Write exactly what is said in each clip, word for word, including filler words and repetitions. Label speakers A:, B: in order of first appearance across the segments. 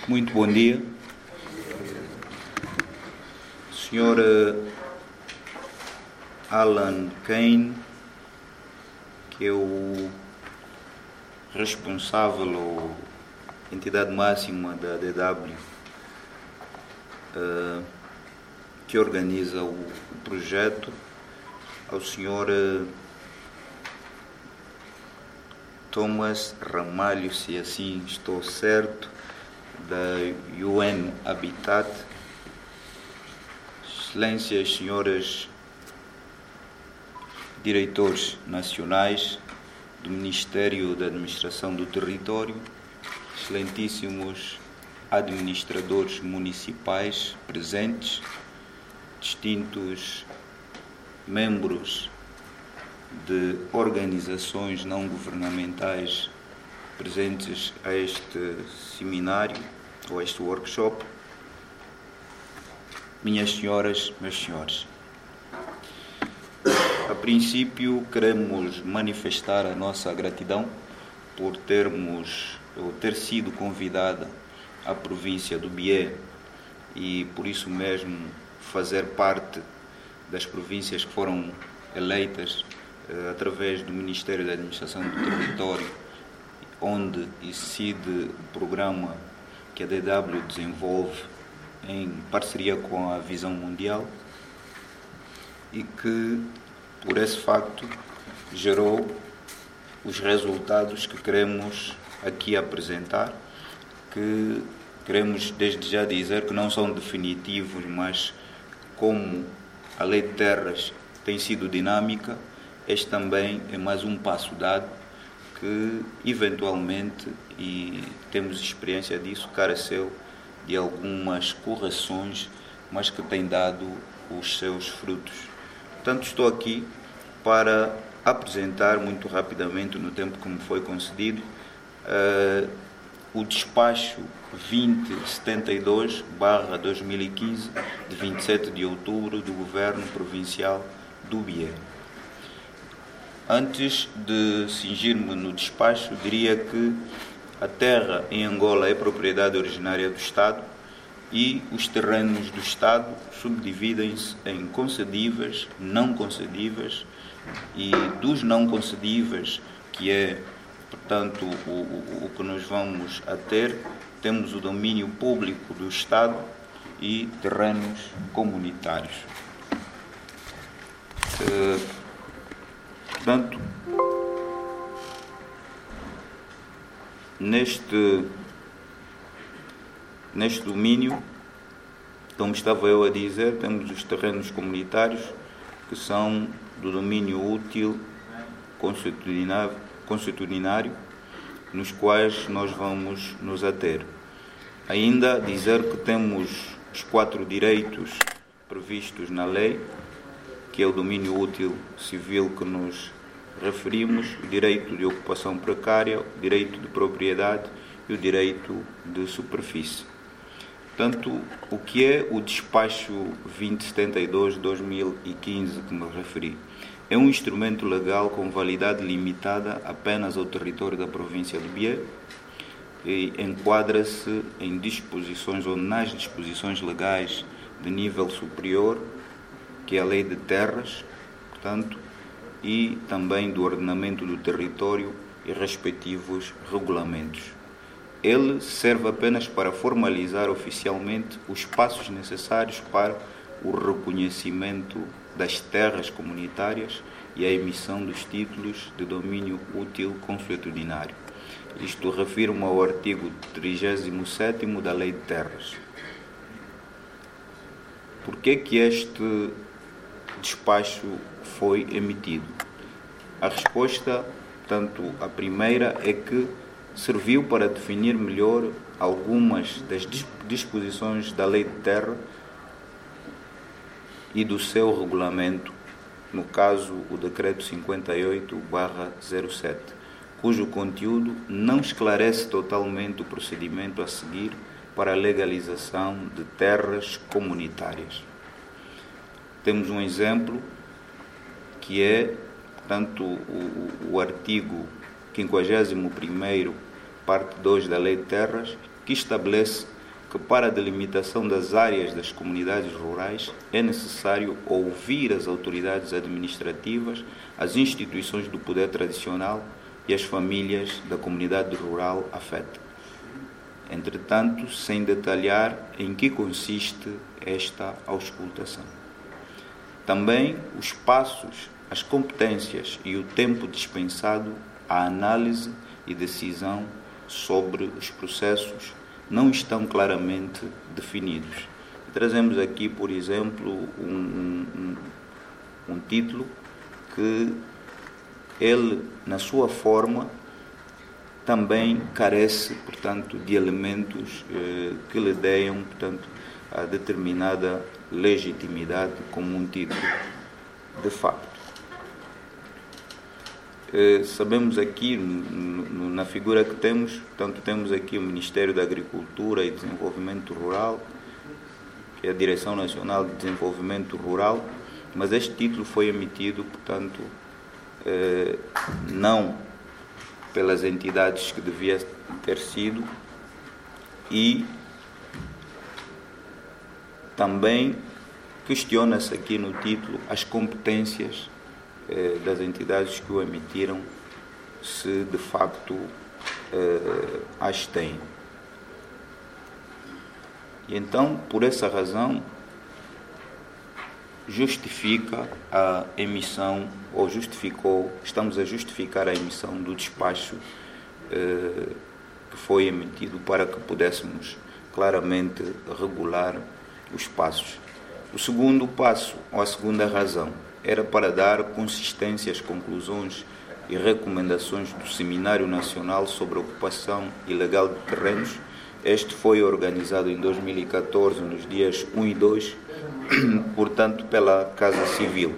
A: Muito bom dia. senhor Alan Kane, que é o responsável ou entidade máxima da D W, uh, que organiza o, o projeto, ao senhor uh, Thomas Ramalho, se assim estou certo, da U N Habitat, excelências, senhoras diretores nacionais do Ministério da Administração do Território, excelentíssimos administradores municipais presentes, distintos membros de organizações não governamentais presentes a este seminário ou a este workshop, minhas senhoras, meus senhores. A princípio, queremos manifestar a nossa gratidão por termos ou ter sido convidada à província do Bié e, por isso mesmo, fazer parte das províncias que foram eleitas eh, através do Ministério da Administração do Território, onde incide o programa que a D W desenvolve em parceria com a Visão Mundial e que, por esse facto, gerou os resultados que queremos aqui apresentar, que queremos desde já dizer que não são definitivos, mas como a Lei de Terras tem sido dinâmica, este também é mais um passo dado que, eventualmente, e temos experiência disso, careceu de algumas correções, mas que tem dado os seus frutos. Portanto, estou aqui para apresentar muito rapidamente, no tempo que me foi concedido, uh, o despacho vinte setenta e dois barra dois mil e quinze, de vinte e sete de outubro, do Governo Provincial do Bié. Antes de cingir-me no despacho, diria que a terra em Angola é propriedade originária do Estado e os terrenos do Estado subdividem-se em concedíveis, não concedíveis, e dos não concedíveis, que é, portanto, o, o, o que nós vamos a ter, temos o domínio público do Estado e terrenos comunitários. Uh, portanto, neste, neste domínio, como estava eu a dizer, temos os terrenos comunitários, que são do domínio útil consuetudinário, consuetudinário, nos quais nós vamos nos ater. Ainda dizer que temos os quatro direitos previstos na lei, que é o domínio útil civil que nos referimos, o direito de ocupação precária, o direito de propriedade e o direito de superfície. Portanto, o que é o despacho vinte setenta e dois de dois mil e quinze que me referi? É um instrumento legal com validade limitada apenas ao território da província de Bié e enquadra-se em disposições ou nas disposições legais de nível superior, que é a Lei de Terras, portanto, e também do ordenamento do território e respectivos regulamentos. Ele serve apenas para formalizar oficialmente os passos necessários para o reconhecimento das terras comunitárias e a emissão dos títulos de domínio útil consuetudinário. Isto refere-me ao artigo trigésimo sétimo da Lei de Terras. Por que que este despacho foi emitido? A resposta, tanto a primeira, é que serviu para definir melhor algumas das disposições da Lei de Terra e do seu regulamento, no caso o Decreto cinquenta e oito barra zero sete, cujo conteúdo não esclarece totalmente o procedimento a seguir para a legalização de terras comunitárias. Temos um exemplo que é, portanto, o, o artigo quinquagésimo primeiro, parte dois da Lei de Terras, que estabelece que para a delimitação das áreas das comunidades rurais é necessário ouvir as autoridades administrativas, as instituições do poder tradicional e as famílias da comunidade rural afeta. Entretanto, sem detalhar em que consiste esta auscultação. Também os passos, as competências e o tempo dispensado à análise e decisão sobre os processos não estão claramente definidos. Trazemos aqui, por exemplo, um, um, um título que ele, na sua forma, também carece, portanto, de elementos eh, que lhe deem, portanto, a determinada legitimidade como um título de facto. Eh, sabemos aqui, no, no, na figura que temos, portanto, temos aqui o Ministério da Agricultura e Desenvolvimento Rural, que é a Direção Nacional de Desenvolvimento Rural, mas este título foi emitido, portanto, eh, não pelas entidades que devia ter sido, e também questiona-se aqui no título as competências eh, das entidades que o emitiram, se de facto eh, as têm. E então, por essa razão, justifica a emissão, ou justificou, estamos a justificar a emissão do despacho eh, que foi emitido para que pudéssemos claramente regular os passos. O segundo passo, ou a segunda razão, era para dar consistência às conclusões e recomendações do Seminário Nacional sobre a Ocupação Ilegal de Terrenos. Este foi organizado em dois mil e catorze, nos dias um e dois, portanto, pela Casa Civil.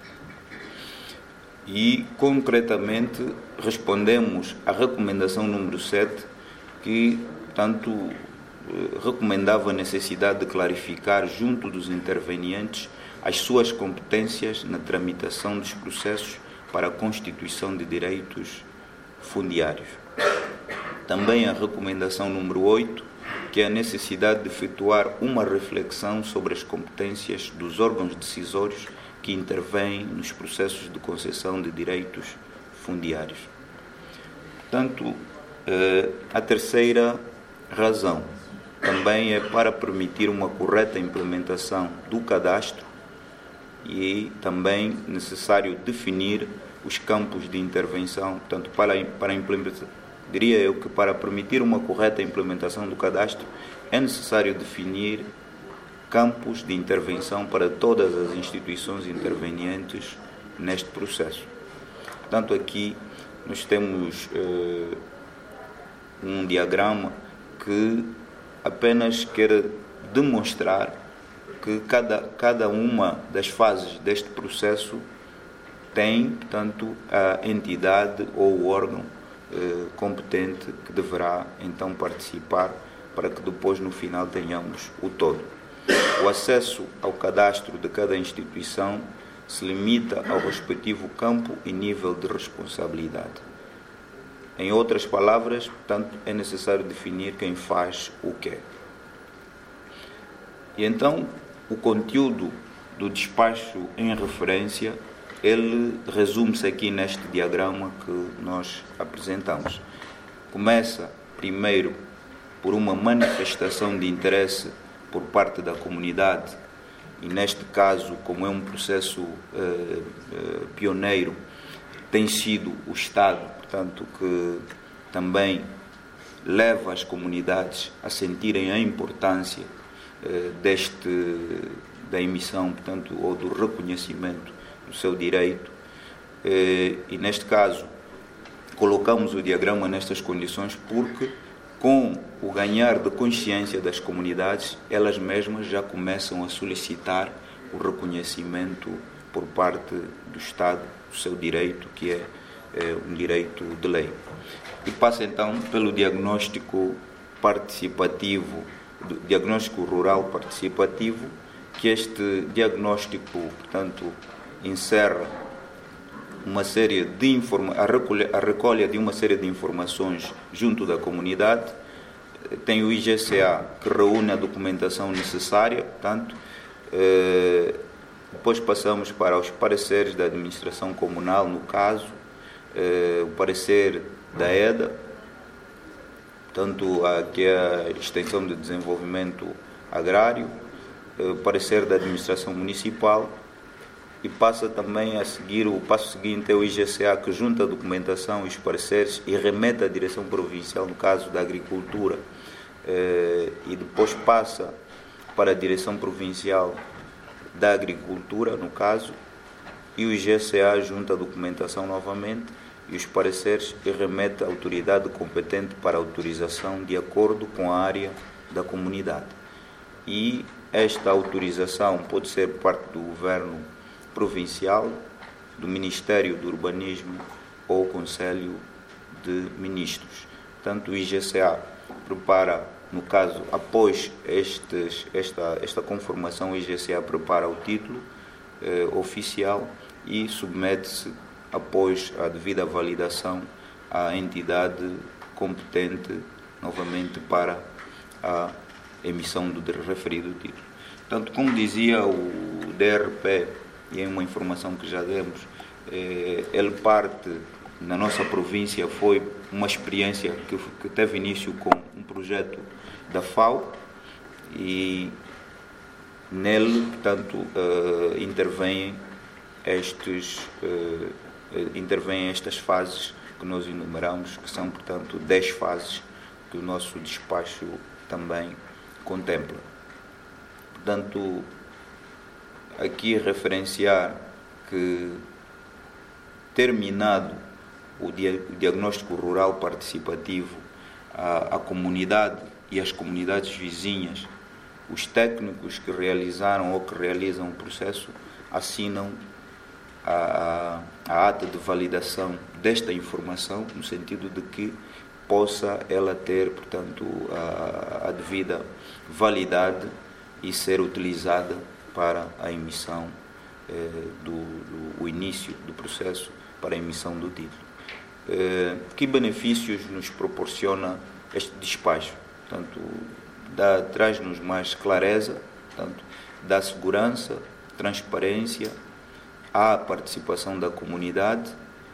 A: E, concretamente, respondemos à recomendação número sete, que, portanto, recomendava a necessidade de clarificar junto dos intervenientes as suas competências na tramitação dos processos para a constituição de direitos fundiários. Também a recomendação número oito, que é a necessidade de efetuar uma reflexão sobre as competências dos órgãos decisórios que intervêm nos processos de concessão de direitos fundiários. Portanto, a terceira razão também é para permitir uma correta implementação do cadastro e também necessário definir os campos de intervenção, portanto, para, para a implementação. Diria eu que para permitir uma correta implementação do cadastro é necessário definir campos de intervenção para todas as instituições intervenientes neste processo. Portanto, aqui nós temos eh, um diagrama que apenas quer demonstrar que cada, cada uma das fases deste processo tem, portanto, a entidade ou o órgão eh, competente que deverá então participar para que depois no final tenhamos o todo. O acesso ao cadastro de cada instituição se limita ao respectivo campo e nível de responsabilidade. Em outras palavras, portanto, é necessário definir quem faz o quê. E então, o conteúdo do despacho em referência, ele resume-se aqui neste diagrama que nós apresentamos. Começa, primeiro, por uma manifestação de interesse por parte da comunidade, e neste caso, como é um processo eh, eh, pioneiro, tem sido o Estado, portanto, que também leva as comunidades a sentirem a importância eh, deste, da emissão, portanto, ou do reconhecimento do seu direito. Eh, e neste caso, colocamos o diagrama nestas condições porque, com o ganhar de consciência das comunidades, elas mesmas já começam a solicitar o reconhecimento por parte do Estado do seu direito, que é, é um direito de lei. E passa então pelo diagnóstico participativo, do diagnóstico rural participativo, que este diagnóstico, portanto, encerra uma série de informa- a, recolha, a recolha de uma série de informações junto da comunidade, tem o I G C A, que reúne a documentação necessária, portanto, eh, depois passamos para os pareceres da administração comunal, no caso, eh, o parecer da E D A, portanto, aqui é a Extensão de Desenvolvimento Agrário, eh, o parecer da administração municipal, e passa também a seguir, o passo seguinte é o I G C A, que junta a documentação e os pareceres e remete à direção provincial, no caso da agricultura, eh, e depois passa para a direção provincial da agricultura, no caso, e o I G C A junta a documentação novamente e os pareceres e remete à autoridade competente para autorização de acordo com a área da comunidade. E esta autorização pode ser parte do governo provincial, do Ministério do Urbanismo ou Conselho de Ministros. Portanto, o I G C A prepara, no caso, após estes, esta, esta conformação, o I G C A prepara o título eh, oficial e submete-se, após a devida validação, à entidade competente, novamente, para a emissão do referido título. Portanto, como dizia o D R P, e é uma informação que já demos, eh, ele parte, na nossa província, foi uma experiência que, que teve início com um projeto da F A O e nele, portanto, eh, intervêm estes, eh, intervêm estas fases que nós enumeramos, que são, portanto, dez fases que o nosso despacho também contempla. Portanto, aqui referenciar que, terminado o diagnóstico rural participativo, a, a comunidade e as comunidades vizinhas, os técnicos que realizaram ou que realizam o processo assinam a, a, a ata de validação desta informação, no sentido de que possa ela ter, portanto, a, a devida validade e ser utilizada para a emissão, eh, do, do o início do processo para a emissão do título. Eh, que benefícios nos proporciona este despacho? Portanto, dá, traz-nos mais clareza, portanto, dá segurança, transparência, há a participação da comunidade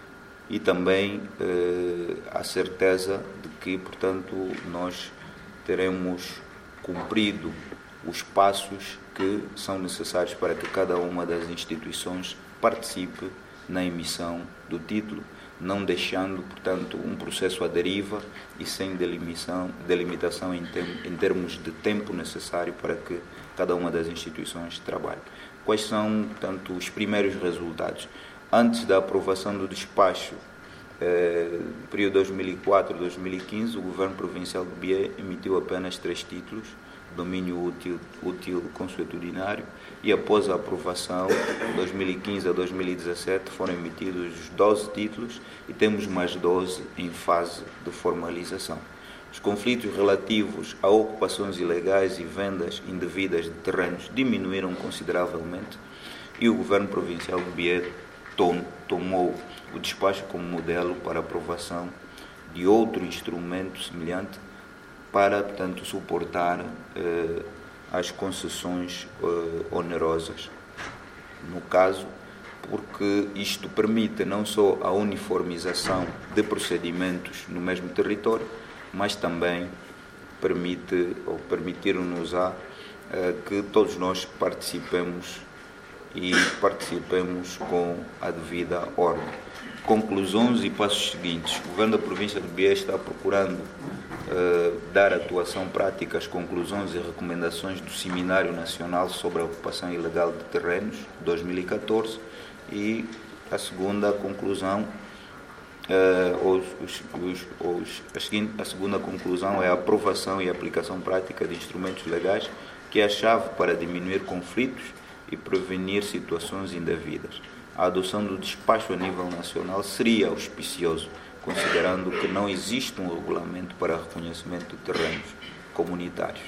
A: e também eh, a certeza de que, portanto, nós teremos cumprido os passos que são necessários para que cada uma das instituições participe na emissão do título, não deixando, portanto, um processo à deriva e sem delimitação, delimitação em, tem, em termos de tempo necessário para que cada uma das instituições trabalhe. Quais são, portanto, os primeiros resultados? Antes da aprovação do despacho, eh, no período dois mil e quatro a dois mil e quinze, o Governo Provincial de Bié emitiu apenas três títulos, domínio útil, útil consuetudinário, e após a aprovação, de dois mil e quinze a dois mil e dezassete, foram emitidos doze títulos e temos mais doze em fase de formalização. Os conflitos relativos a ocupações ilegais e vendas indevidas de terrenos diminuíram consideravelmente e o Governo Provincial de Bié tom, tomou o despacho como modelo para aprovação de outro instrumento semelhante para, portanto, suportar eh, as concessões eh, onerosas. No caso, porque isto permite não só a uniformização de procedimentos no mesmo território, mas também permite, ou permitir-nos a eh, que todos nós participemos e participemos com a devida ordem. Conclusões e passos seguintes. O Governo da Província de Bié está procurando uh, dar atuação prática às conclusões e recomendações do Seminário Nacional sobre a Ocupação Ilegal de Terrenos, dois mil e catorze, e a segunda conclusão, uh, os, os, os, os, a, seguinte, a segunda conclusão é a aprovação e aplicação prática de instrumentos legais, que é a chave para diminuir conflitos e prevenir situações indevidas. A adoção do despacho a nível nacional seria auspicioso, considerando que não existe um regulamento para reconhecimento de terrenos comunitários.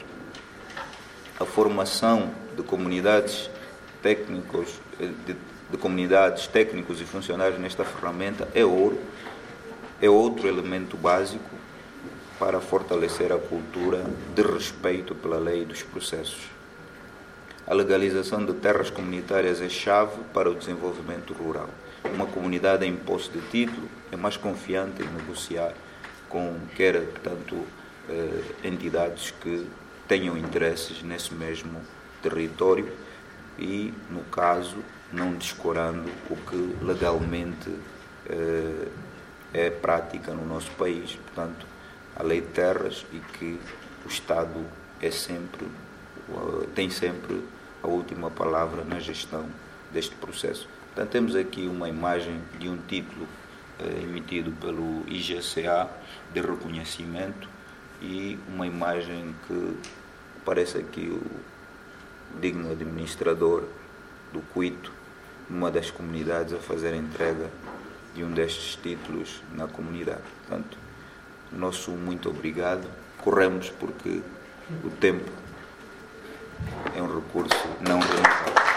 A: A formação de comunidades técnicos, de, de comunidades técnicos e funcionários nesta ferramenta é, ouro, é outro elemento básico para fortalecer a cultura de respeito pela lei e dos processos. A legalização de terras comunitárias é chave para o desenvolvimento rural. Uma comunidade em posse de título é mais confiante em negociar com quer tanto eh, entidades que tenham interesses nesse mesmo território e, no caso, não descurando o que legalmente eh, é prática no nosso país, portanto, a lei de terras, e que o Estado é sempre, tem sempre a última palavra na gestão deste processo. Portanto, temos aqui uma imagem de um título eh, emitido pelo I G C A de reconhecimento e uma imagem que parece aqui o digno administrador do Cuito, numa das comunidades, a fazer a entrega de um destes títulos na comunidade. Portanto, nosso muito obrigado. Corremos porque o tempo é um recurso não renovável.